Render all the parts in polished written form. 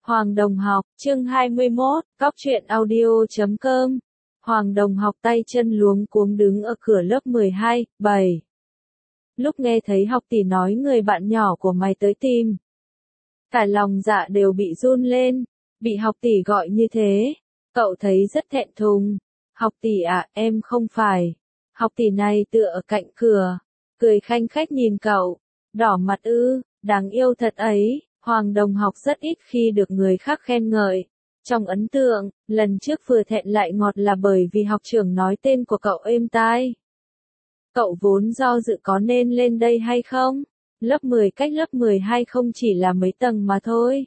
Hoàng Đồng học, chương 21, Cóc truyện audio.com. Hoàng Đồng học tay chân luống cuống đứng ở cửa lớp 12, 7. Lúc nghe thấy học tỷ nói người bạn nhỏ của mày tới tìm, cả lòng dạ đều bị run lên, bị học tỷ gọi như thế, cậu thấy rất thẹn thùng. Học tỷ à, em không phải. Học tỷ này tựa ở cạnh cửa, cười khanh khách nhìn cậu, đỏ mặt ư, đáng yêu thật ấy. Hoàng Đồng học rất ít khi được người khác khen ngợi. Trong ấn tượng, lần trước vừa thẹn lại ngọt là bởi vì học trưởng nói tên của cậu êm tai. Cậu vốn do dự có nên lên đây hay không? Lớp 10 cách lớp 12 không chỉ là mấy tầng mà thôi,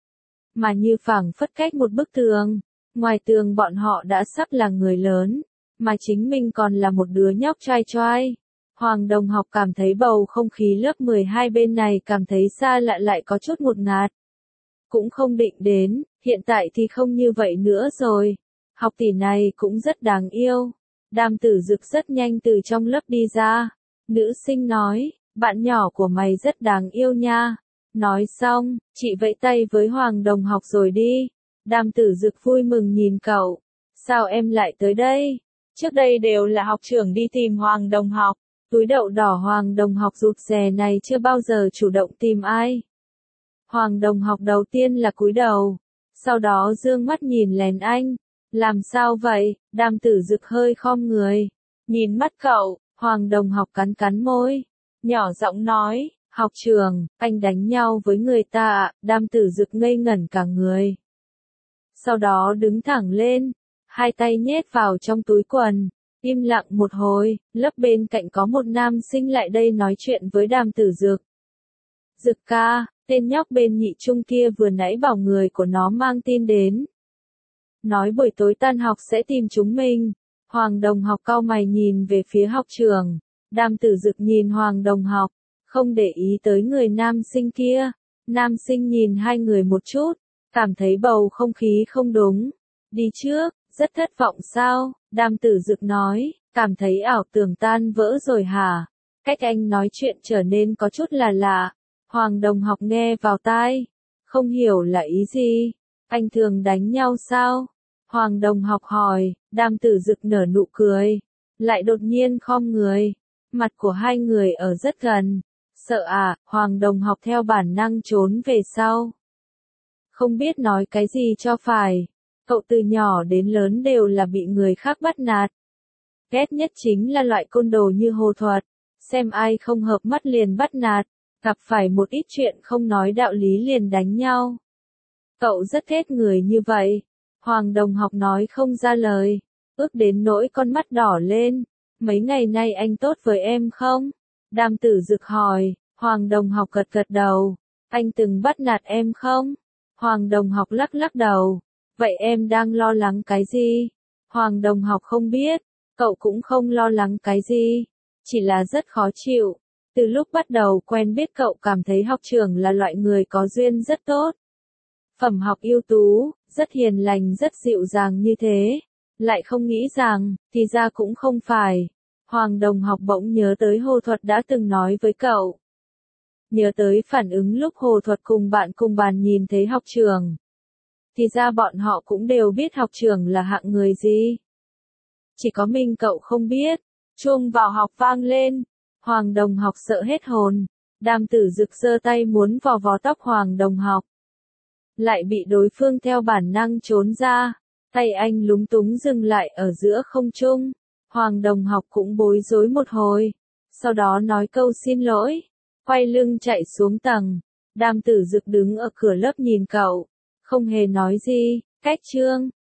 mà như phảng phất cách một bức tường. Ngoài tường bọn họ đã sắp là người lớn, mà chính mình còn là một đứa nhóc trai choai. Hoàng Đồng học cảm thấy bầu không khí lớp 12 bên này cảm thấy xa lạ lại có chút ngột ngạt. Cũng không định đến, hiện tại thì không như vậy nữa rồi. Học tỷ này cũng rất đáng yêu. Đàm Tử Dực rất nhanh từ trong lớp đi ra. Nữ sinh nói, bạn nhỏ của mày rất đáng yêu nha. Nói xong, chị vẫy tay với Hoàng Đồng học rồi đi. Đàm Tử Dực vui mừng nhìn cậu. Sao em lại tới đây? Trước đây đều là học trưởng đi tìm Hoàng Đồng học. Túi đậu đỏ Hoàng Đồng học rụt rè này chưa bao giờ chủ động tìm ai. Hoàng Đồng học đầu tiên là cúi đầu, sau đó dương mắt nhìn lén anh. Làm sao vậy? Đàm Tử Dực hơi khom người, nhìn mắt cậu. Hoàng Đồng học cắn cắn môi, nhỏ giọng nói, học trưởng, anh đánh nhau với người ta ạ. Đàm Tử Dực ngây ngẩn cả người. Sau đó đứng thẳng lên, hai tay nhét vào trong túi quần. Im lặng một hồi, lớp bên cạnh có một nam sinh lại đây nói chuyện với Đàm Tử Dực. Dực ca, tên nhóc bên nhị trung kia vừa nãy bảo người của nó mang tin đến. Nói buổi tối tan học sẽ tìm chúng mình. Hoàng Đồng học cau mày nhìn về phía học trường. Đàm Tử Dực nhìn Hoàng Đồng học, không để ý tới người nam sinh kia. Nam sinh nhìn hai người một chút, cảm thấy bầu không khí không đúng. Đi trước, rất thất vọng sao? Đàm Tử Dực nói, cảm thấy ảo tưởng tan vỡ rồi hả? Cách anh nói chuyện trở nên có chút là lạ. Hoàng Đồng học nghe vào tai, không hiểu là ý gì. Anh thường đánh nhau sao? Hoàng Đồng học hỏi. Đàm Tử Dực nở nụ cười, lại đột nhiên khom người. Mặt của hai người ở rất gần. Sợ à? Hoàng Đồng học theo bản năng trốn về sau. Không biết nói cái gì cho phải. Cậu từ nhỏ đến lớn đều là bị người khác bắt nạt. Ghét nhất chính là loại côn đồ như Hồ Thuật. Xem ai không hợp mắt liền bắt nạt. Gặp phải một ít chuyện không nói đạo lý liền đánh nhau. Cậu rất ghét người như vậy. Hoàng Đồng học nói không ra lời. Ước đến nỗi con mắt đỏ lên. Mấy ngày nay anh tốt với em không? Đàm Tử Dực hỏi. Hoàng Đồng học gật gật đầu. Anh từng bắt nạt em không? Hoàng Đồng học lắc lắc đầu. Vậy em đang lo lắng cái gì? Hoàng Đồng học không biết. Cậu cũng không lo lắng cái gì. Chỉ là rất khó chịu. Từ lúc bắt đầu quen biết cậu cảm thấy học trưởng là loại người có duyên rất tốt. Phẩm học ưu tú, rất hiền lành rất dịu dàng như thế. Lại không nghĩ rằng, thì ra cũng không phải. Hoàng Đồng học bỗng nhớ tới Hồ Thuật đã từng nói với cậu. Nhớ tới phản ứng lúc Hồ Thuật cùng bàn nhìn thấy học trưởng. Thì ra bọn họ cũng đều biết học trưởng là hạng người gì. Chỉ có mình cậu không biết. Chuông vào học vang lên. Hoàng Đồng học sợ hết hồn. Đàm Tử Dực giơ tay muốn vò vò tóc Hoàng Đồng học. Lại bị đối phương theo bản năng trốn ra. Tay anh lúng túng dừng lại ở giữa không trung. Hoàng Đồng học cũng bối rối một hồi. Sau đó nói câu xin lỗi. Quay lưng chạy xuống tầng. Đàm Tử Dực đứng ở cửa lớp nhìn cậu. Không hề nói gì. Cách chương.